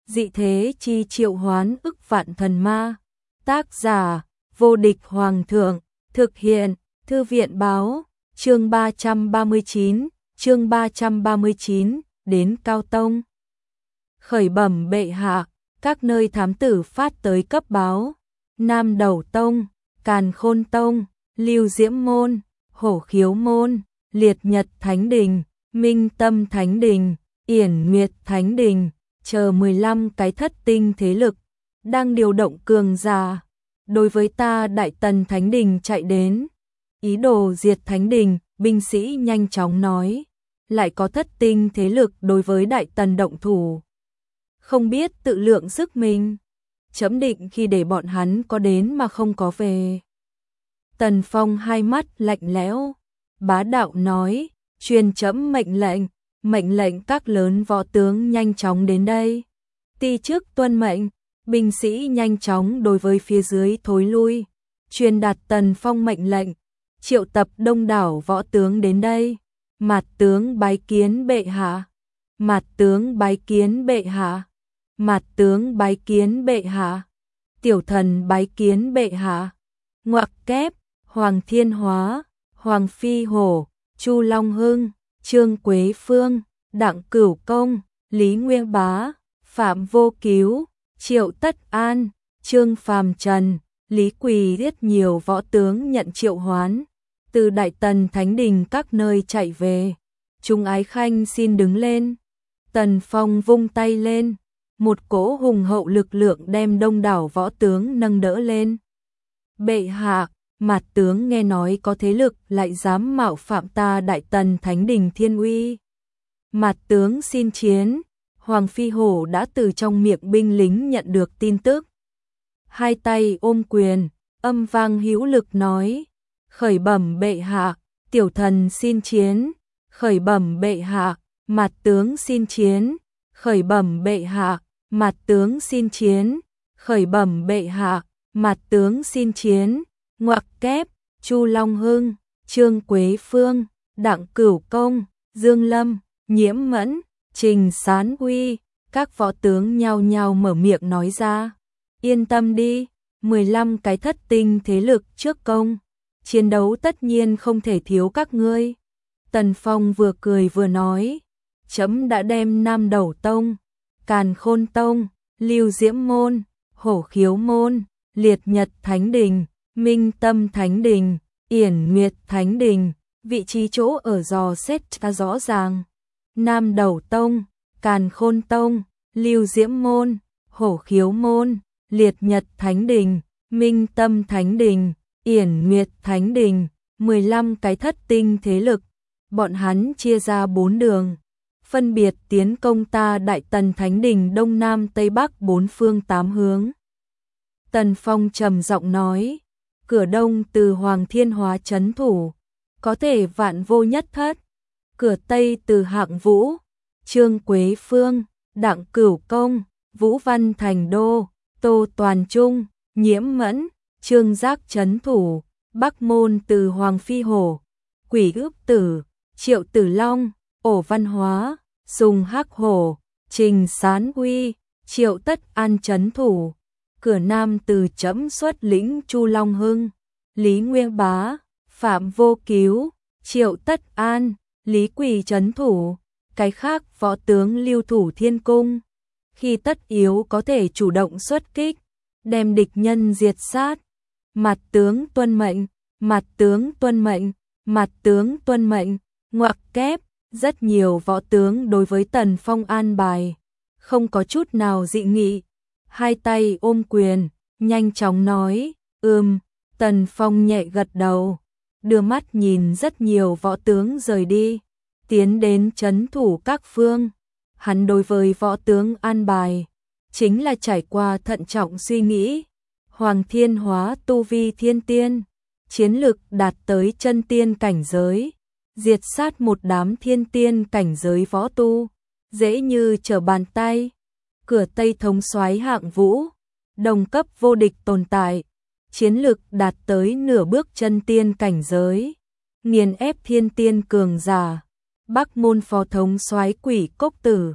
dị thế chi triệu hoán ức vạn thần ma. Tác giả, vô địch hoàng thượng, thực hiện, thư viện báo, chương 339, đến Cao Tông. Khởi bẩm bệ hạ, các nơi thám tử phát tới cấp báo, Nam Đầu Tông, Càn Khôn Tông, Lưu Diễm Môn, Hổ Khiếu Môn, Liệt Nhật Thánh Đình, Minh Tâm Thánh Đình, Yển Nguyệt Thánh Đình, chờ 15 cái thất tinh thế lực, đang điều động cường giả, đối với ta Đại Tần Thánh Đình chạy đến, ý đồ diệt Thánh Đình. Binh sĩ nhanh chóng nói, lại có thất tinh thế lực đối với Đại Tần động thủ. Không biết tự lượng sức mình, chấm định khi để bọn hắn có đến mà không có về. Tần Phong hai mắt lạnh lẽo, bá đạo nói, truyền chấm mệnh lệnh các lớn võ tướng nhanh chóng đến đây. Ti chức tuân mệnh, binh sĩ nhanh chóng đối với phía dưới thối lui, truyền đạt Tần Phong mệnh lệnh, triệu tập đông đảo võ tướng đến đây. Mạt tướng bái kiến bệ hạ, mạt tướng bái kiến bệ hạ, mạt tướng bái kiến bệ hạ, tiểu thần bái kiến bệ hạ. Ngoặc kép, Hoàng Thiên Hóa, Hoàng Phi Hổ, Chu Long Hưng, Trương Quế Phương, Đặng Cửu Công, Lý Nguyên Bá, Phạm Vô Cứu, Triệu Tất An, Trương Phàm Trần, Lý Quỳ rất nhiều võ tướng nhận triệu hoán, từ Đại Tần Thánh Đình các nơi chạy về. Chúng ái khanh xin đứng lên. Tần Phong vung tay lên, một cỗ hùng hậu lực lượng đem đông đảo võ tướng nâng đỡ lên. Bệ hạ, Mạt tướng nghe nói có thế lực lại dám mạo phạm ta Đại Tần Thánh Đình thiên uy. Mạt tướng xin chiến. Hoàng Phi Hổ đã từ trong miệng binh lính nhận được tin tức. Hai tay ôm quyền, âm vang hữu lực nói, khởi bẩm bệ hạ, tiểu thần xin chiến. Khởi bẩm bệ hạ, Mạt tướng xin chiến. Khởi bẩm bệ hạ, Mạt tướng xin chiến. Khởi bẩm bệ hạ, Mạt tướng xin chiến. Ngoặc kép, Chu Long Hưng, Trương Quế Phương, Đặng Cửu Công, Dương Lâm, Nhiễm Mẫn, Trình Sán Huy, các võ tướng nhao nhao mở miệng nói ra. Yên tâm đi, 15 cái thất tinh thế lực trước công, chiến đấu tất nhiên không thể thiếu các ngươi. Tần Phong vừa cười vừa nói, chấm đã đem Nam Đầu Tông, Càn Khôn Tông, Lưu Diễm Môn, Hổ Khiếu Môn, Liệt Nhật Thánh Đình, Minh Tâm Thánh Đình, Yển Nguyệt Thánh Đình, vị trí chỗ ở dò xét ta rõ ràng. Nam Đầu Tông, Càn Khôn Tông, Lưu Diễm Môn, Hổ Khiếu Môn, Liệt Nhật Thánh Đình, Minh Tâm Thánh Đình, Yển Nguyệt Thánh Đình, 15 cái thất tinh thế lực, bọn hắn chia ra 4 đường, phân biệt tiến công ta Đại Tần Thánh Đình Đông Nam Tây Bắc 4 phương 8 hướng. Tần Phong trầm giọng nói, cửa Đông từ Hoàng Thiên Hóa trấn thủ, có thể vạn vô nhất thất. Cửa Tây từ Hạng Vũ, Trương Quế Phương, Đặng Cửu Công, Vũ Văn Thành Đô, Tô Toàn Trung, Nhiễm Mẫn, Trương Giác trấn thủ. Bắc Môn từ Hoàng Phi Hổ, Quỷ Ước Tử, Triệu Tử Long, Ổ Văn Hóa, Sùng Hắc Hổ, Trình Sán Huy, Triệu Tất An trấn thủ. Cửa Nam từ chấm xuất lĩnh Chu Long Hưng, Lý Nguyên Bá, Phạm Vô Cứu, Triệu Tất An, Lý Quỳ trấn thủ. Cái khác võ tướng lưu thủ Thiên Cung, khi tất yếu có thể chủ động xuất kích, đem địch nhân diệt sát. Mạt tướng tuân mệnh, mạt tướng tuân mệnh, mạt tướng tuân mệnh. Ngoặc kép, rất nhiều võ tướng đối với Tần Phong an bài, không có chút nào dị nghị. Hai tay ôm quyền, nhanh chóng nói, Tần Phong nhẹ gật đầu, đưa mắt nhìn rất nhiều võ tướng rời đi, tiến đến trấn thủ các phương. Hắn đối với võ tướng an bài, chính là trải qua thận trọng suy nghĩ. Hoàng Thiên Hóa tu vi thiên tiên, chiến lực đạt tới chân tiên cảnh giới, diệt sát một đám thiên tiên cảnh giới võ tu, dễ như trở bàn tay. Cửa Tây thống soái Hạng Vũ, đồng cấp vô địch tồn tại, chiến lực đạt tới nửa bước chân tiên cảnh giới, nghiền ép thiên tiên cường giả. Bắc Môn phó thống soái Quỷ Cốc Tử,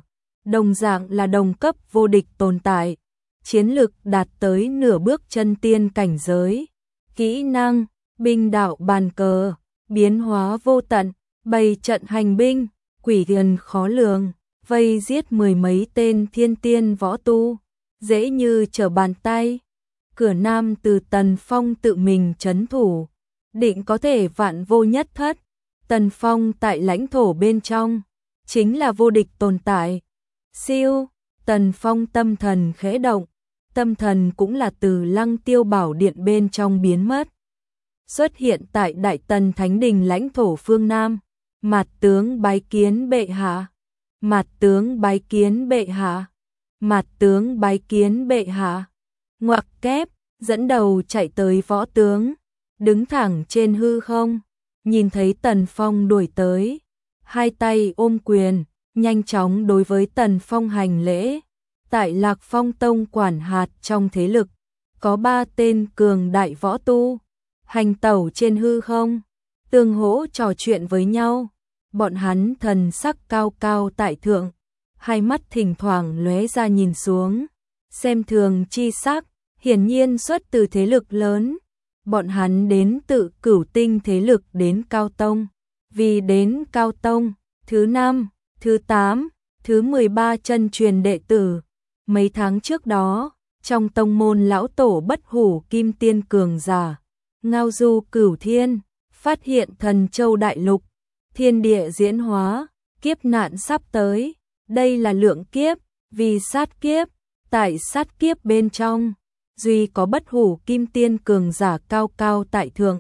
đồng dạng là đồng cấp vô địch tồn tại, chiến lực đạt tới nửa bước chân tiên cảnh giới, kỹ năng, binh đạo bàn cờ, biến hóa vô tận, bày trận hành binh, quỷ thần khó lường, vây giết mười mấy tên thiên tiên võ tu, dễ như trở bàn tay. Cửa Nam từ Tần Phong tự mình trấn thủ, định có thể vạn vô nhất thất. Tần Phong tại lãnh thổ bên trong, chính là vô địch tồn tại. Siêu, Tần Phong tâm thần khẽ động, tâm thần cũng là từ Lăng Tiêu Bảo Điện bên trong biến mất. Xuất hiện tại Đại Tần Thánh Đình lãnh thổ phương Nam, Mạt tướng bái kiến bệ hạ, Mạt tướng bái kiến bệ hạ, Mạt tướng bái kiến bệ hạ. Ngoặc kép, dẫn đầu chạy tới võ tướng, đứng thẳng trên hư không, nhìn thấy Tần Phong đuổi tới, hai tay ôm quyền, nhanh chóng đối với Tần Phong hành lễ. Tại Lạc Phong Tông quản hạt trong thế lực, có 3 tên cường đại võ tu, hành tẩu trên hư không, tương hỗ trò chuyện với nhau. Bọn hắn thần sắc cao cao tại thượng, hai mắt thỉnh thoảng lóe ra nhìn xuống, xem thường chi sắc, hiển nhiên xuất từ thế lực lớn. Bọn hắn đến tự Cửu Tinh thế lực đến Cao Tông, vì đến Cao Tông, thứ 5, thứ 8, thứ 13 chân truyền đệ tử. Mấy tháng trước đó, trong tông môn lão tổ bất hủ kim tiên cường giả, ngao du cửu thiên, phát hiện Thần Châu đại lục, thiên địa diễn hóa, kiếp nạn sắp tới. Đây là lượng kiếp, vì sát kiếp, tại sát kiếp bên trong, duy có bất hủ kim tiên cường giả cao cao tại thượng.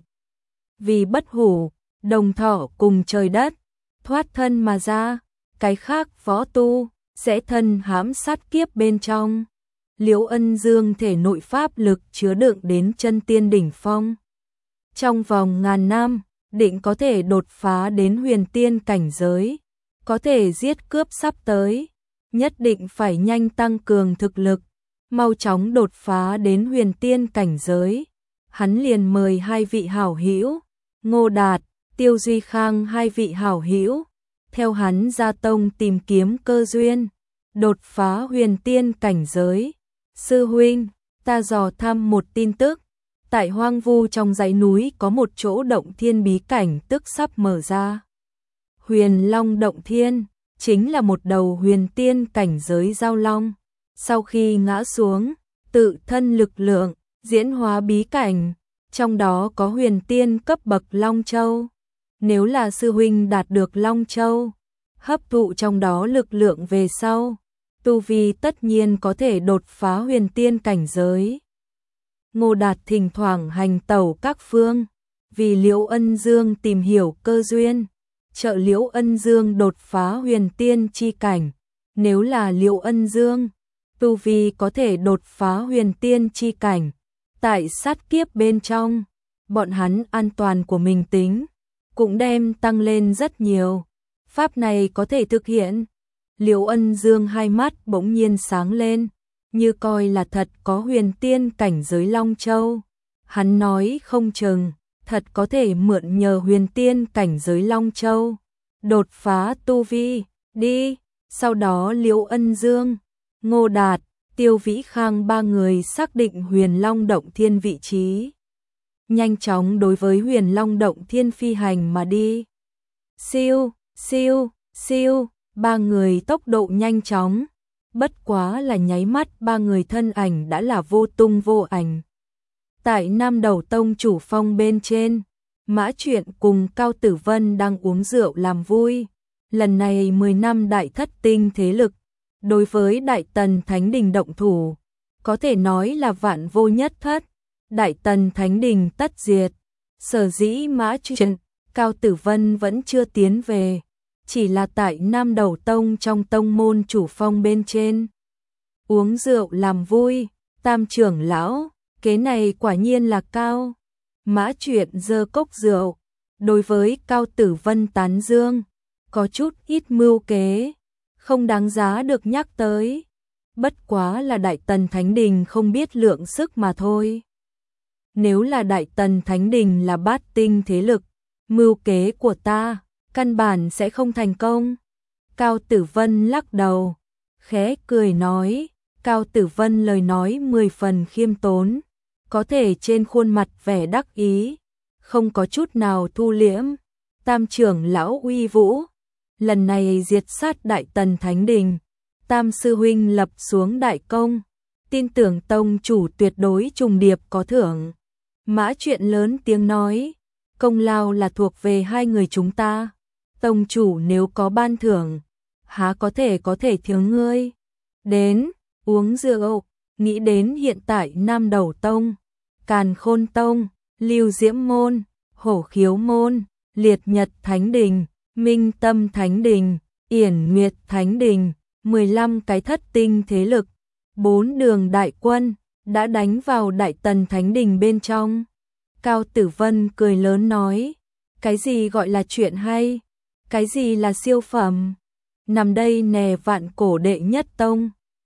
Vì bất hủ, đồng thọ cùng trời đất, thoát thân mà ra, cái khác võ tu sẽ thân hãm sát kiếp bên trong. Liễu Ân Dương thể nội pháp lực chứa đựng đến chân tiên đỉnh phong. Trong vòng ngàn năm, định có thể đột phá đến huyền tiên cảnh giới, có thể giết cướp sắp tới, nhất định phải nhanh tăng cường thực lực, mau chóng đột phá đến huyền tiên cảnh giới. Hắn liền mời 2 vị hảo hữu, Ngô Đạt, Tiêu Duy Khang 2 vị hảo hữu, theo hắn ra tông tìm kiếm cơ duyên, đột phá huyền tiên cảnh giới. Sư huynh, ta dò thăm một tin tức, tại hoang vu trong dãy núi có một chỗ động thiên bí cảnh tức sắp mở ra. Huyền Long động thiên, chính là một đầu huyền tiên cảnh giới giao long. Sau khi ngã xuống, tự thân lực lượng, diễn hóa bí cảnh, trong đó có huyền tiên cấp bậc Long Châu. Nếu là sư huynh đạt được Long Châu, hấp thụ trong đó lực lượng về sau, tu vi tất nhiên có thể đột phá huyền tiên cảnh giới. Ngô Đạt thỉnh thoảng hành tẩu các phương, vì Liễu Ân Dương tìm hiểu cơ duyên, trợ Liễu Ân Dương đột phá huyền tiên chi cảnh. Nếu là Liễu Ân Dương, tu vi có thể đột phá huyền tiên chi cảnh, tại sát kiếp bên trong, bọn hắn an toàn của mình tính, cũng đem tăng lên rất nhiều. Pháp này có thể thực hiện. Liễu Ân Dương hai mắt bỗng nhiên sáng lên, như coi là thật có huyền tiên cảnh giới Long Châu. Hắn nói không chừng, thật có thể mượn nhờ huyền tiên cảnh giới Long Châu, đột phá tu vi, đi. Sau đó Liễu Ân Dương, Ngô Đạt, Tiêu Vĩ Khang 3 người xác định Huyền Long động thiên vị trí. Nhanh chóng đối với Huyền Long động thiên phi hành mà đi. Siêu, siêu, siêu, 3 người tốc độ nhanh chóng, bất quá là nháy mắt 3 người thân ảnh đã là vô tung vô ảnh. Tại Nam Đầu Tông chủ phong bên trên, Mã Truyện cùng Cao Tử Vân đang uống rượu làm vui. Lần này 10 năm đại thất tinh thế lực, đối với Đại Tần Thánh Đình động thủ, có thể nói là vạn vô nhất thất. Đại Tần Thánh Đình tất diệt. Sở dĩ Mã Truyện, Cao Tử Vân vẫn chưa tiến về, chỉ là tại Nam Đầu Tông trong tông môn chủ phong bên trên. Uống rượu làm vui, Tam trưởng lão, kế này quả nhiên là cao. Mã Truyện giơ cốc rượu, đối với Cao Tử Vân tán dương, có chút ít mưu kế, không đáng giá được nhắc tới. Bất quá là Đại Tần Thánh Đình không biết lượng sức mà thôi. Nếu là Đại Tần Thánh Đình là bát tinh thế lực, mưu kế của ta căn bản sẽ không thành công. Cao Tử Vân lắc đầu, khẽ cười nói, Cao Tử Vân lời nói 10 phần khiêm tốn, có thể trên khuôn mặt vẻ đắc ý, không có chút nào thu liễm. Tam trưởng lão uy vũ, lần này diệt sát Đại Tần Thánh Đình, Tam sư huynh lập xuống đại công, tin tưởng tông chủ tuyệt đối trùng điệp có thưởng. Mã Chuyện lớn tiếng nói, công lao là thuộc về hai người chúng ta, tông chủ nếu có ban thưởng, há có thể thiếu ngươi. Đến, uống rượu, nghĩ đến hiện tại Nam Đầu Tông, Càn Khôn Tông, Lưu Diễm Môn, Hổ Khiếu Môn, Liệt Nhật Thánh Đình, Minh Tâm Thánh Đình, Yển Nguyệt Thánh Đình, 15 cái thất tinh thế lực, 4 đường đại quân, đã đánh vào Đại Tần Thánh Đình bên trong. Cao Tử Vân cười lớn nói, cái gì gọi là chuyện hay, cái gì là siêu phẩm, nằm đây nè vạn cổ đệ nhất tông,